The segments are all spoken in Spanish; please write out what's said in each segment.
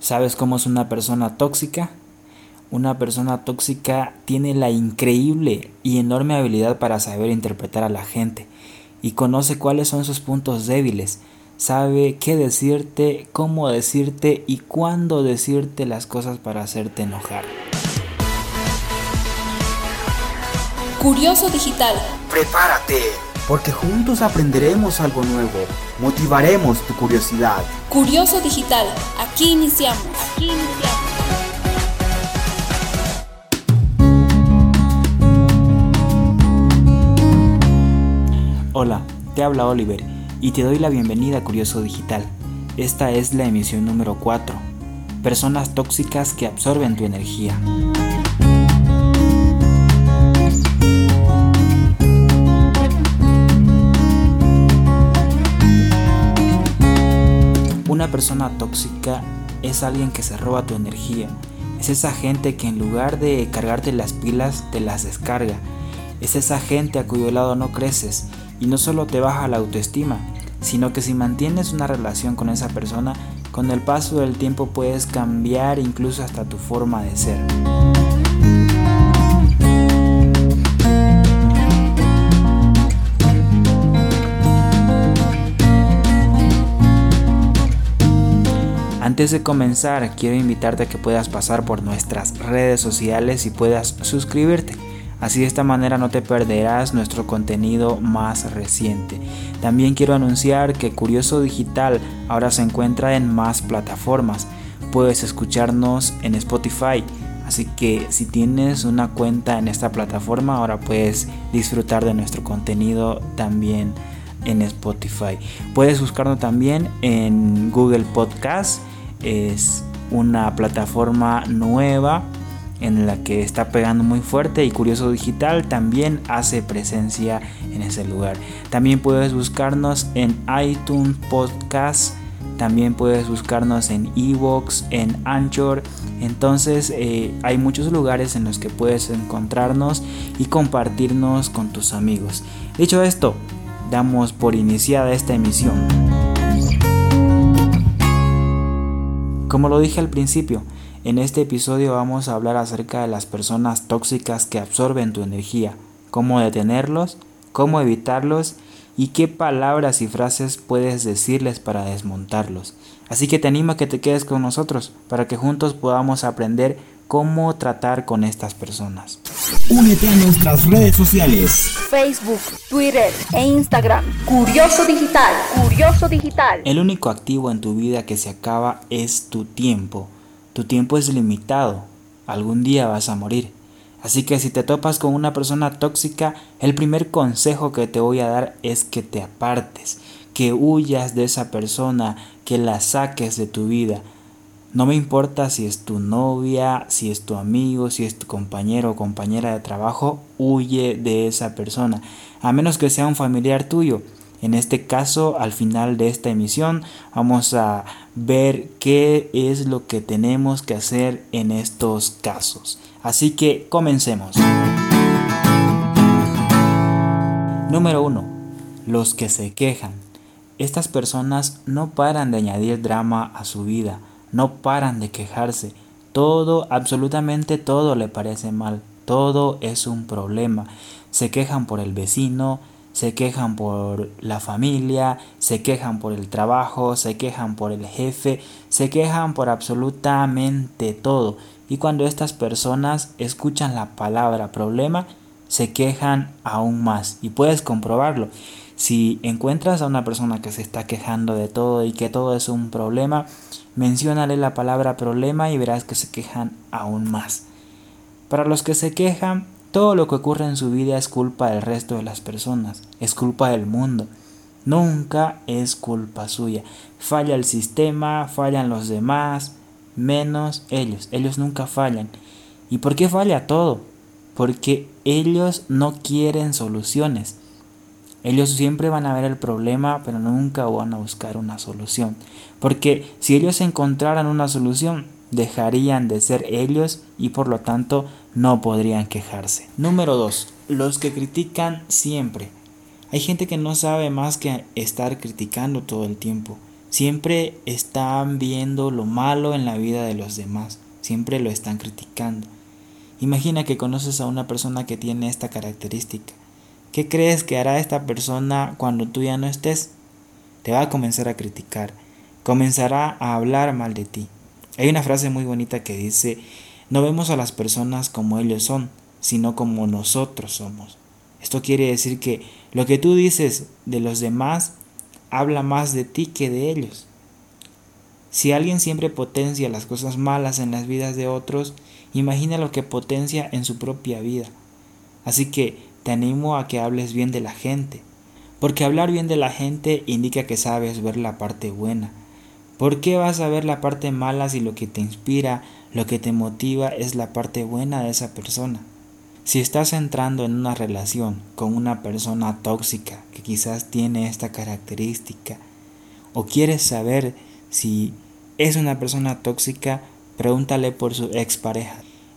¿Sabes cómo es una persona tóxica? Una persona tóxica tiene la increíble y enorme habilidad para saber interpretar a la gente y conoce cuáles son sus puntos débiles. Sabe qué decirte, cómo decirte y cuándo decirte las cosas para hacerte enojar. Curioso Digital. Prepárate, porque juntos aprenderemos algo nuevo, motivaremos tu curiosidad. Curioso Digital, aquí iniciamos. Hola, te habla Oliver y te doy la bienvenida a Curioso Digital. Esta es la emisión número 4. Personas tóxicas que absorben tu energía. Una persona tóxica es alguien que se roba tu energía. Es esa gente que en lugar de cargarte las pilas, te las descarga. Es esa gente a cuyo lado no creces y no solo te baja la autoestima, sino que si mantienes una relación con esa persona, con el paso del tiempo puedes cambiar incluso hasta tu forma de ser. Antes de comenzar, quiero invitarte a que puedas pasar por nuestras redes sociales y puedas suscribirte. Así de esta manera no te perderás nuestro contenido más reciente. También quiero anunciar que Curioso Digital ahora se encuentra en más plataformas. Puedes escucharnos en Spotify. Así que si tienes una cuenta en esta plataforma, ahora puedes disfrutar de nuestro contenido también en Spotify. Puedes buscarnos también en Google Podcast. Es una plataforma nueva en la que está pegando muy fuerte y Curioso Digital también hace presencia en ese lugar. También puedes buscarnos en iTunes Podcast, también puedes buscarnos en iVoox, en Anchor. Entonces hay muchos lugares en los que puedes encontrarnos y compartirnos con tus amigos. Dicho esto, damos por iniciada esta emisión. Como lo dije al principio, en este episodio vamos a hablar acerca de las personas tóxicas que absorben tu energía, cómo detenerlos, cómo evitarlos y qué palabras y frases puedes decirles para desmontarlos. Así que te animo a que te quedes con nosotros para que juntos podamos aprender cómo tratar con estas personas. Únete a nuestras redes sociales: Facebook, Twitter e Instagram. Curioso Digital. Curioso Digital. El único activo en tu vida que se acaba es tu tiempo. Tu tiempo es limitado. Algún día vas a morir. Así que si te topas con una persona tóxica, el primer consejo que te voy a dar es que te apartes, que huyas de esa persona, que la saques de tu vida. No me importa si es tu novia, si es tu amigo, si es tu compañero o compañera de trabajo, huye de esa persona, a menos que sea un familiar tuyo. En este caso, al final de esta emisión, vamos a ver qué es lo que tenemos que hacer en estos casos. Así que comencemos. Número 1. Los que se quejan. Estas personas no paran de añadir drama a su vida. No paran de quejarse. Todo, absolutamente todo le parece mal. Todo es un problema. Se quejan por el vecino, se quejan por la familia, se quejan por el trabajo, se quejan por el jefe, se quejan por absolutamente todo. Y cuando estas personas escuchan la palabra problema, se quejan aún más. Y puedes comprobarlo. Si encuentras a una persona que se está quejando de todo y que todo es un problema, menciónale la palabra problema y verás que se quejan aún más. Para los que se quejan, todo lo que ocurre en su vida es culpa del resto de las personas, es culpa del mundo. Nunca es culpa suya. Falla el sistema, fallan los demás, menos ellos. Ellos nunca fallan. ¿Y por qué falla todo? Porque ellos no quieren soluciones. Ellos siempre van a ver el problema, pero nunca van a buscar una solución. Porque si ellos encontraran una solución, dejarían de ser ellos y por lo tanto no podrían quejarse. Número 2. Los que critican siempre. Hay gente que no sabe más que estar criticando todo el tiempo. Siempre están viendo lo malo en la vida de los demás, siempre lo están criticando. Imagina que conoces a una persona que tiene esta característica. ¿Qué crees que hará esta persona cuando tú ya no estés? Te va a comenzar a criticar, comenzará a hablar mal de ti. Hay una frase muy bonita que dice: no vemos a las personas como ellos son, sino como nosotros somos. Esto quiere decir que lo que tú dices de los demás habla más de ti que de ellos. Si alguien siempre potencia las cosas malas en las vidas de otros, imagina lo que potencia en su propia vida. Así que te animo a que hables bien de la gente, porque hablar bien de la gente indica que sabes ver la parte buena. ¿Por qué vas a ver la parte mala si lo que te inspira, lo que te motiva es la parte buena de esa persona? Si estás entrando en una relación con una persona tóxica que quizás tiene esta característica, o quieres saber si es una persona tóxica, pregúntale por su expareja.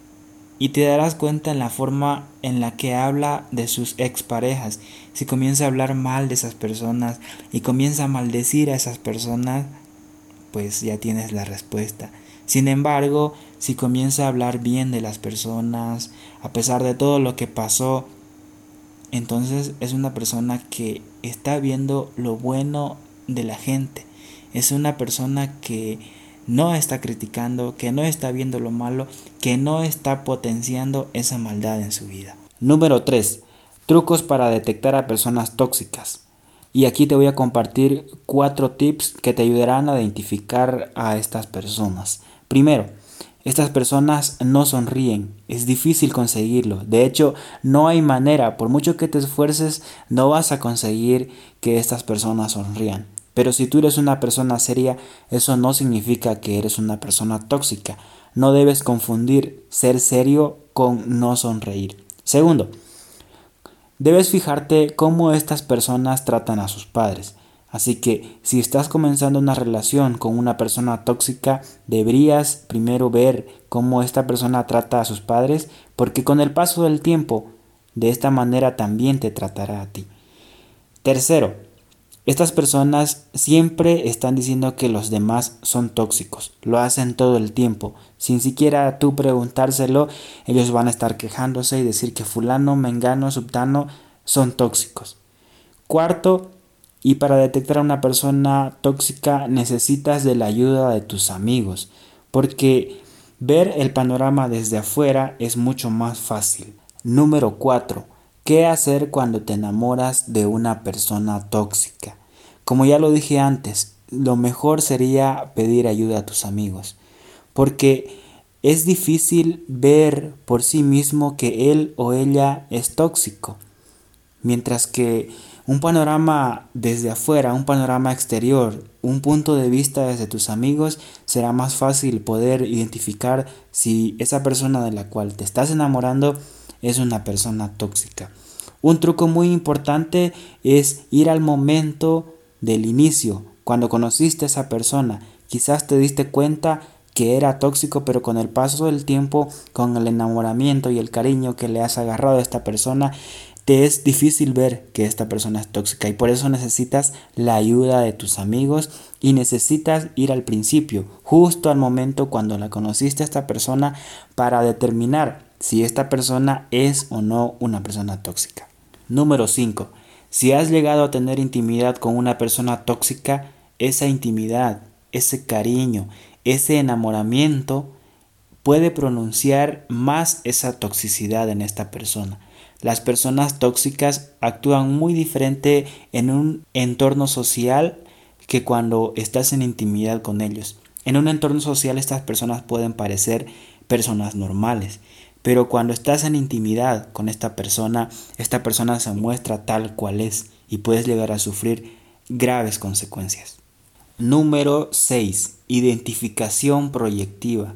Y te darás cuenta en la forma en la que habla de sus exparejas. Si comienza a hablar mal de esas personas y comienza a maldecir a esas personas, pues ya tienes la respuesta. Sin embargo, si comienza a hablar bien de las personas, a pesar de todo lo que pasó, entonces es una persona que está viendo lo bueno de la gente. Es una persona que no está criticando, que no está viendo lo malo, que no está potenciando esa maldad en su vida. Número 3. Trucos para detectar a personas tóxicas. Y aquí te voy a compartir 4 tips que te ayudarán a identificar a estas personas. Primero, estas personas no sonríen, es difícil conseguirlo. De hecho, no hay manera, por mucho que te esfuerces, no vas a conseguir que estas personas sonrían. Pero si tú eres una persona seria, eso no significa que eres una persona tóxica. No debes confundir ser serio con no sonreír. Segundo, debes fijarte cómo estas personas tratan a sus padres. Así que si estás comenzando una relación con una persona tóxica, deberías primero ver cómo esta persona trata a sus padres, porque con el paso del tiempo, de esta manera también te tratará a ti. Tercero, estas personas siempre están diciendo que los demás son tóxicos. Lo hacen todo el tiempo. Sin siquiera tú preguntárselo, ellos van a estar quejándose y decir que fulano, mengano, subtano son tóxicos. Cuarto, y para detectar a una persona tóxica necesitas de la ayuda de tus amigos, porque ver el panorama desde afuera es mucho más fácil. Número 4. ¿Qué hacer cuando te enamoras de una persona tóxica? Como ya lo dije antes, lo mejor sería pedir ayuda a tus amigos, porque es difícil ver por sí mismo que él o ella es tóxico, mientras que un panorama desde afuera, un panorama exterior, un punto de vista desde tus amigos, será más fácil poder identificar si esa persona de la cual te estás enamorando es una persona tóxica. Un truco muy importante es ir al momento del inicio, cuando conociste a esa persona. Quizás te diste cuenta que era tóxico, pero con el paso del tiempo, con el enamoramiento y el cariño que le has agarrado a esta persona, te es difícil ver que esta persona es tóxica, y por eso necesitas la ayuda de tus amigos y necesitas ir al principio, justo al momento cuando la conociste a esta persona, para determinar si esta persona es o no una persona tóxica. Número 5. Si has llegado a tener intimidad con una persona tóxica, esa intimidad, ese cariño, ese enamoramiento puede pronunciar más esa toxicidad en esta persona. Las personas tóxicas actúan muy diferente en un entorno social que cuando estás en intimidad con ellos. En un entorno social estas personas pueden parecer personas normales, pero cuando estás en intimidad con esta persona se muestra tal cual es y puedes llegar a sufrir graves consecuencias. Número 6. Identificación proyectiva.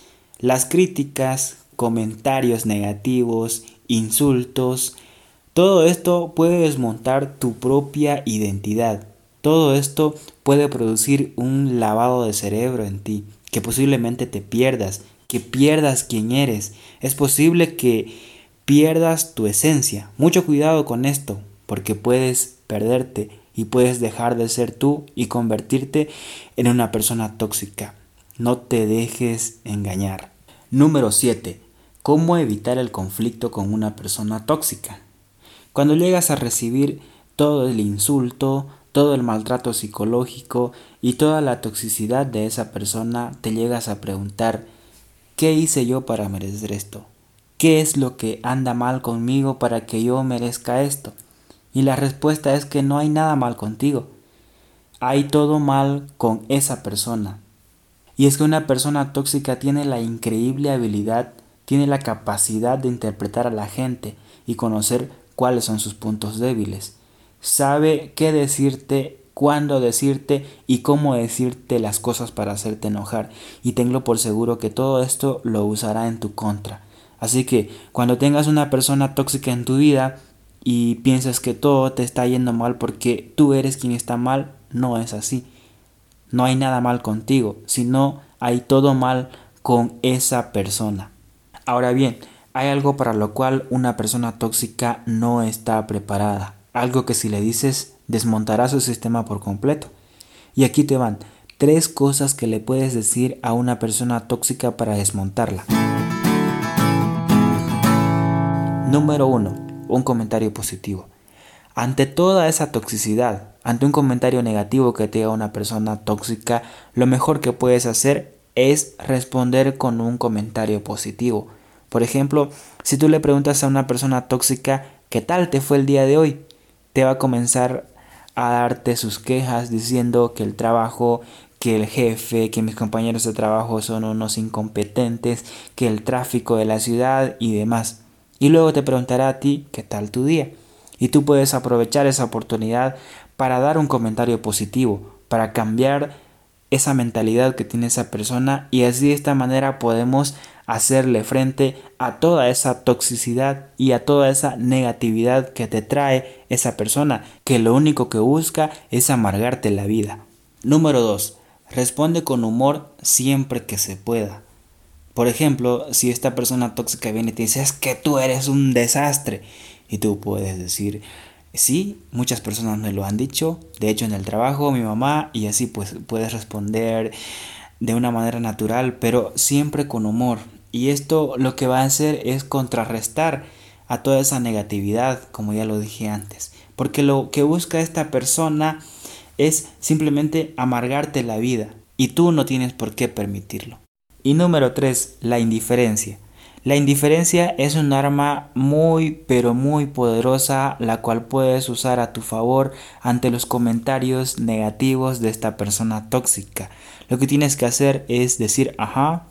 Las críticas, comentarios negativos, insultos, todo esto puede desmontar tu propia identidad. Todo esto puede producir un lavado de cerebro en ti, que posiblemente te pierdas, que pierdas quién eres. Es posible que pierdas tu esencia. Mucho cuidado con esto, porque puedes perderte y puedes dejar de ser tú y convertirte en una persona tóxica. No te dejes engañar. Número 7. ¿Cómo evitar el conflicto con una persona tóxica? Cuando llegas a recibir todo el insulto, todo el maltrato psicológico y toda la toxicidad de esa persona, te llegas a preguntar, ¿qué hice yo para merecer esto? ¿Qué es lo que anda mal conmigo para que yo merezca esto? Y la respuesta es que no hay nada mal contigo. Hay todo mal con esa persona. Y es que una persona tóxica tiene la increíble habilidad, tiene la capacidad de interpretar a la gente y conocer cuáles son sus puntos débiles. Sabe qué decirte, cuándo decirte y cómo decirte las cosas para hacerte enojar. Y tenlo por seguro que todo esto lo usará en tu contra. Así que cuando tengas una persona tóxica en tu vida y piensas que todo te está yendo mal porque tú eres quien está mal, no es así. No hay nada mal contigo, sino hay todo mal con esa persona. Ahora bien, hay algo para lo cual una persona tóxica no está preparada. Algo que si le dices desmontará su sistema por completo. Y aquí te van 3 cosas que le puedes decir a una persona tóxica para desmontarla. Número 1. Un comentario positivo. Ante toda esa toxicidad, ante un comentario negativo que te diga una persona tóxica, lo mejor que puedes hacer es responder con un comentario positivo. Por ejemplo, si tú le preguntas a una persona tóxica, ¿qué tal te fue el día de hoy? Te va a comenzar a darte sus quejas diciendo que el trabajo, que el jefe, que mis compañeros de trabajo son unos incompetentes, que el tráfico de la ciudad y demás. Y luego te preguntará a ti, ¿qué tal tu día? Y tú puedes aprovechar esa oportunidad para dar un comentario positivo, para cambiar esa mentalidad que tiene esa persona y así de esta manera podemos hacerle frente a toda esa toxicidad y a toda esa negatividad que te trae esa persona, que lo único que busca es amargarte la vida. Número 2. Responde con humor siempre que se pueda. Por ejemplo, si esta persona tóxica viene y te dice, es que tú eres un desastre, y tú puedes decir, sí, muchas personas me lo han dicho, de hecho en el trabajo, mi mamá, y así pues puedes responder de una manera natural, pero siempre con humor. Y esto lo que va a hacer es contrarrestar a toda esa negatividad, como ya lo dije antes, porque lo que busca esta persona es simplemente amargarte la vida, y tú no tienes por qué permitirlo. Y número 3, la indiferencia. La indiferencia es un arma muy pero muy poderosa, la cual puedes usar a tu favor ante los comentarios negativos de esta persona tóxica. Lo que tienes que hacer es decir ajá,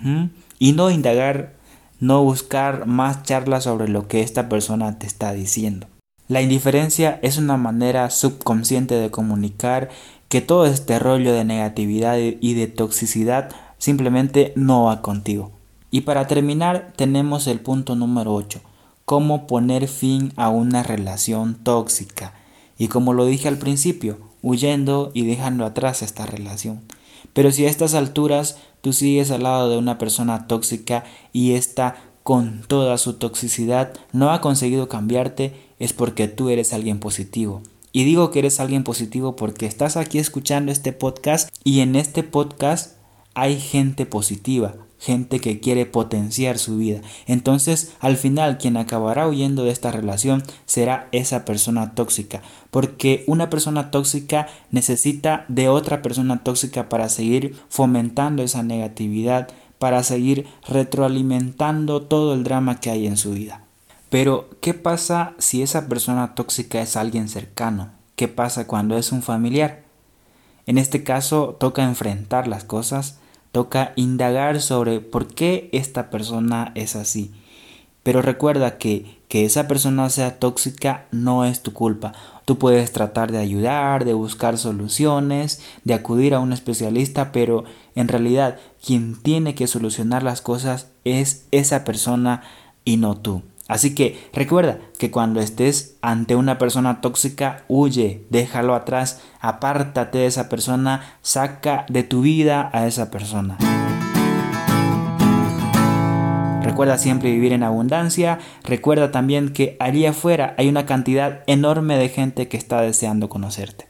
y no indagar, no buscar más charlas sobre lo que esta persona te está diciendo. La indiferencia es una manera subconsciente de comunicar que todo este rollo de negatividad y de toxicidad simplemente no va contigo. Y para terminar tenemos el punto número 8, cómo poner fin a una relación tóxica. Y como lo dije al principio, huyendo y dejando atrás esta relación. Pero si a estas alturas tú sigues al lado de una persona tóxica y esta con toda su toxicidad no ha conseguido cambiarte, es porque tú eres alguien positivo. Y digo que eres alguien positivo porque estás aquí escuchando este podcast y en este podcast hay gente positiva, gente que quiere potenciar su vida. Entonces, al final, quien acabará huyendo de esta relación será esa persona tóxica, porque una persona tóxica necesita de otra persona tóxica para seguir fomentando esa negatividad, para seguir retroalimentando todo el drama que hay en su vida. Pero, ¿qué pasa si esa persona tóxica es alguien cercano? ¿Qué pasa cuando es un familiar? En este caso, toca enfrentar las cosas, toca indagar sobre por qué esta persona es así. Pero recuerda que esa persona sea tóxica no es tu culpa. Tú puedes tratar de ayudar, de buscar soluciones, de acudir a un especialista, pero en realidad quien tiene que solucionar las cosas es esa persona y no tú. Así que recuerda que cuando estés ante una persona tóxica, huye, déjalo atrás, apártate de esa persona, saca de tu vida a esa persona. Recuerda siempre vivir en abundancia. Recuerda también que allí afuera hay una cantidad enorme de gente que está deseando conocerte.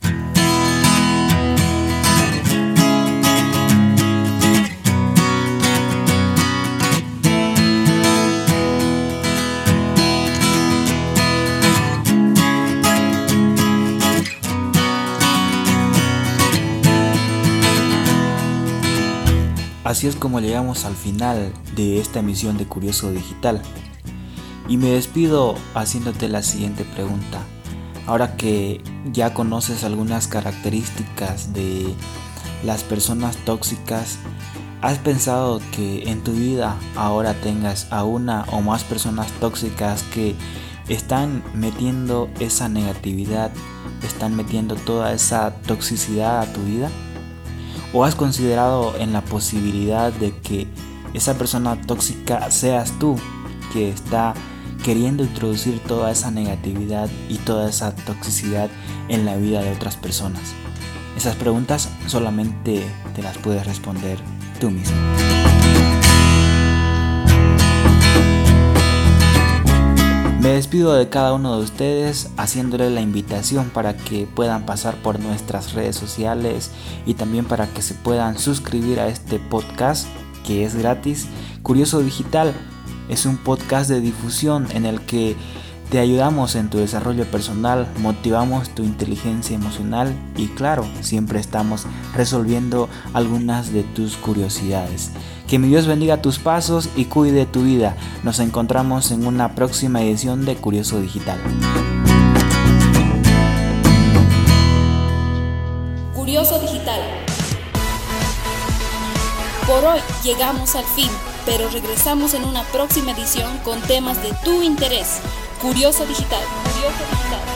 Así es como llegamos al final de esta emisión de Curioso Digital. Y me despido haciéndote la siguiente pregunta. Ahora que ya conoces algunas características de las personas tóxicas, ¿has pensado que en tu vida ahora tengas a una o más personas tóxicas que están metiendo esa negatividad, están metiendo toda esa toxicidad a tu vida? ¿O has considerado en la posibilidad de que esa persona tóxica seas tú, que está queriendo introducir toda esa negatividad y toda esa toxicidad en la vida de otras personas? Esas preguntas solamente te las puedes responder tú mismo. Me despido de cada uno de ustedes haciéndoles la invitación para que puedan pasar por nuestras redes sociales y también para que se puedan suscribir a este podcast que es gratis. Curioso Digital es un podcast de difusión en el que te ayudamos en tu desarrollo personal, motivamos tu inteligencia emocional y claro, siempre estamos resolviendo algunas de tus curiosidades. Que mi Dios bendiga tus pasos y cuide tu vida. Nos encontramos en una próxima edición de Curioso Digital. Curioso Digital. Por hoy llegamos al fin, pero regresamos en una próxima edición con temas de tu interés. Curioso Digital. Curioso Digital.